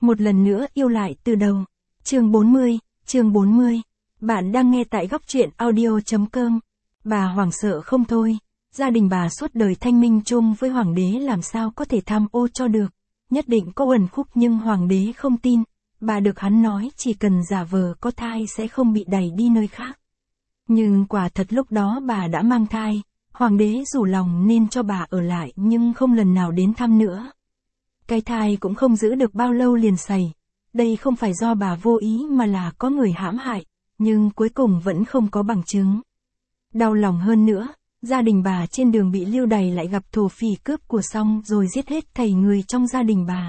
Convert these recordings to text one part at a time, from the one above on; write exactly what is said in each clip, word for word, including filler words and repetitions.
Một lần nữa yêu lại từ đầu. Chương bốn mươi, chương bốn mươi. Bạn đang nghe tại góc truyện audio chấm com. Bà hoảng sợ không thôi. Gia đình bà suốt đời thanh minh chung với hoàng đế làm sao có thể tham ô cho được. Nhất định có uẩn khúc nhưng hoàng đế không tin. Bà được hắn nói chỉ cần giả vờ có thai sẽ không bị đẩy đi nơi khác. Nhưng quả thật lúc đó bà đã mang thai. Hoàng đế rủ lòng nên cho bà ở lại nhưng không lần nào đến thăm nữa. Cái thai cũng không giữ được bao lâu liền sẩy. Đây không phải do bà vô ý mà là có người hãm hại, nhưng cuối cùng vẫn không có bằng chứng. Đau lòng hơn nữa, gia đình bà trên đường bị lưu đày lại gặp thổ phỉ cướp của xong rồi giết hết thảy người trong gia đình bà.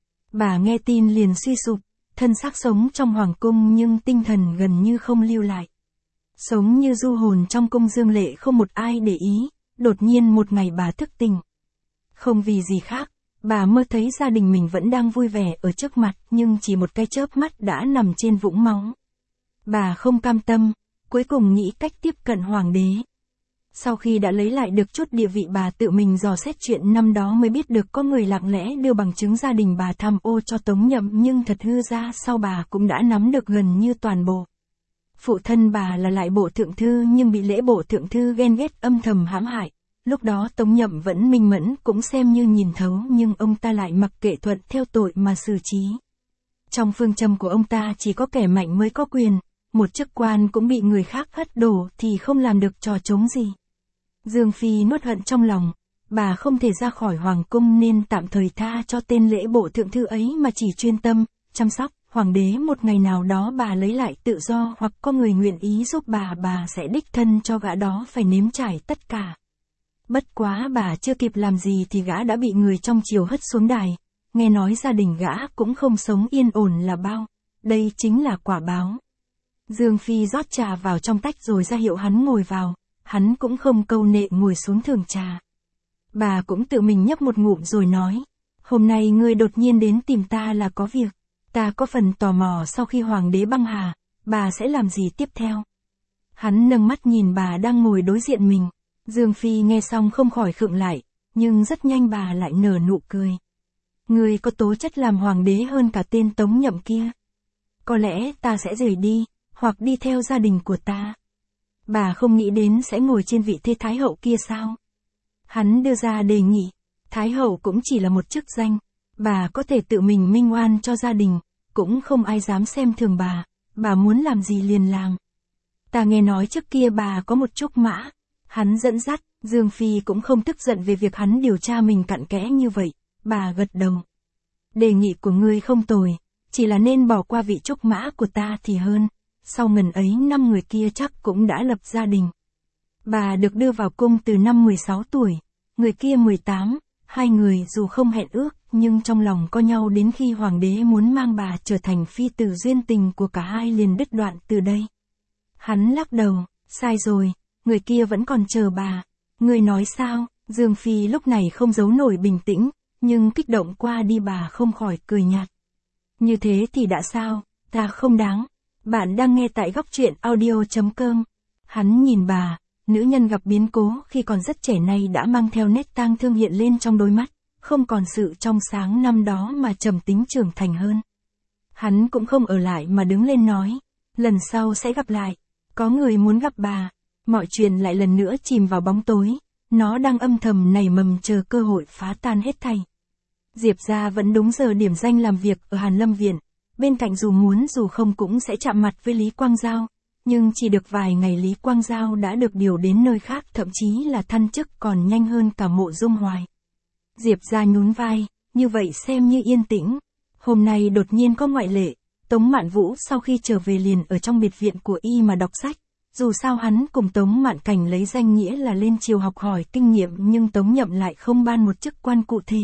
Bà nghe tin liền suy sụp, thân xác sống trong hoàng cung nhưng tinh thần gần như không lưu lại. Sống như du hồn trong cung dương lệ không một ai để ý, đột nhiên một ngày bà thức tỉnh. Không vì gì khác, bà mơ thấy gia đình mình vẫn đang vui vẻ ở trước mặt nhưng chỉ một cái chớp mắt đã nằm trên vũng máu. Bà không cam tâm, cuối cùng nghĩ cách tiếp cận hoàng đế. Sau khi đã lấy lại được chút địa vị bà tự mình dò xét chuyện năm đó mới biết được có người lặng lẽ đưa bằng chứng gia đình bà tham ô cho Tống Nhậm nhưng thật hư ra sau bà cũng đã nắm được gần như toàn bộ. Phụ thân bà là lại bộ thượng thư nhưng bị lễ bộ thượng thư ghen ghét âm thầm hãm hại. Lúc đó Tống Nhậm vẫn minh mẫn cũng xem như nhìn thấu nhưng ông ta lại mặc kệ thuận theo tội mà xử trí. Trong phương châm của ông ta chỉ có kẻ mạnh mới có quyền, một chức quan cũng bị người khác hất đổ thì không làm được trò trống gì. Dương Phi nuốt hận trong lòng, bà không thể ra khỏi hoàng cung nên tạm thời tha cho tên lễ bộ thượng thư ấy mà chỉ chuyên tâm, chăm sóc. Hoàng đế một ngày nào đó bà lấy lại tự do hoặc có người nguyện ý giúp bà bà sẽ đích thân cho gã đó phải nếm trải tất cả. Bất quá bà chưa kịp làm gì thì gã đã bị người trong triều hất xuống đài, nghe nói gia đình gã cũng không sống yên ổn là bao, đây chính là quả báo. Dương Phi rót trà vào trong tách rồi ra hiệu hắn ngồi vào, hắn cũng không câu nệ ngồi xuống thưởng trà. Bà cũng tự mình nhấp một ngụm rồi nói, hôm nay ngươi đột nhiên đến tìm ta là có việc. Ta có phần tò mò sau khi hoàng đế băng hà, bà sẽ làm gì tiếp theo? Hắn nâng mắt nhìn bà đang ngồi đối diện mình. Dương Phi nghe xong không khỏi khựng lại, nhưng rất nhanh bà lại nở nụ cười. Người có tố chất làm hoàng đế hơn cả tên Tống Nhậm kia. Có lẽ ta sẽ rời đi, hoặc đi theo gia đình của ta. Bà không nghĩ đến sẽ ngồi trên vị thế thái hậu kia sao? Hắn đưa ra đề nghị, thái hậu cũng chỉ là một chức danh. Bà có thể tự mình minh oan cho gia đình, cũng không ai dám xem thường bà, bà muốn làm gì liền làm. Ta nghe nói trước kia bà có một trúc mã, hắn dẫn dắt, Dương Phi cũng không tức giận về việc hắn điều tra mình cặn kẽ như vậy, bà gật đầu. Đề nghị của ngươi không tồi, chỉ là nên bỏ qua vị trúc mã của ta thì hơn, sau ngần ấy năm người kia chắc cũng đã lập gia đình. Bà được đưa vào cung từ năm mười sáu tuổi, người kia mười tám. Hai người dù không hẹn ước, nhưng trong lòng có nhau đến khi hoàng đế muốn mang bà trở thành phi tử duyên tình của cả hai liền đứt đoạn từ đây. Hắn lắc đầu, sai rồi, người kia vẫn còn chờ bà. Người nói sao? Dương Phi lúc này không giấu nổi bình tĩnh, nhưng kích động qua đi bà không khỏi cười nhạt. Như thế thì đã sao, ta không đáng. Bạn đang nghe tại góc truyện audio chấm com. Hắn nhìn bà. Nữ nhân gặp biến cố khi còn rất trẻ này đã mang theo nét tang thương hiện lên trong đôi mắt, không còn sự trong sáng năm đó mà trầm tính trưởng thành hơn. Hắn cũng không ở lại mà đứng lên nói, lần sau sẽ gặp lại, có người muốn gặp bà, mọi chuyện lại lần nữa chìm vào bóng tối, nó đang âm thầm nảy mầm chờ cơ hội phá tan hết thảy. Diệp gia vẫn đúng giờ điểm danh làm việc ở Hàn Lâm Viện, bên cạnh dù muốn dù không cũng sẽ chạm mặt với Lý Quang Giao. Nhưng chỉ được vài ngày Lý Quang Giao đã được điều đến nơi khác thậm chí là thăng chức còn nhanh hơn cả Mộ Dung Hoài. Diệp gia nhún vai, như vậy xem như yên tĩnh. Hôm nay đột nhiên có ngoại lệ, Tống Mạn Vũ sau khi trở về liền ở trong biệt viện của y mà đọc sách. Dù sao hắn cùng Tống Mạn Cảnh lấy danh nghĩa là lên triều học hỏi kinh nghiệm nhưng Tống Nhậm lại không ban một chức quan cụ thể.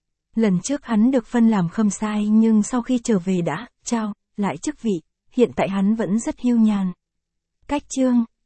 Lần trước hắn được phân làm khâm sai nhưng sau khi trở về đã trao lại chức vị, hiện tại hắn vẫn rất hiu nhàn. Cách chương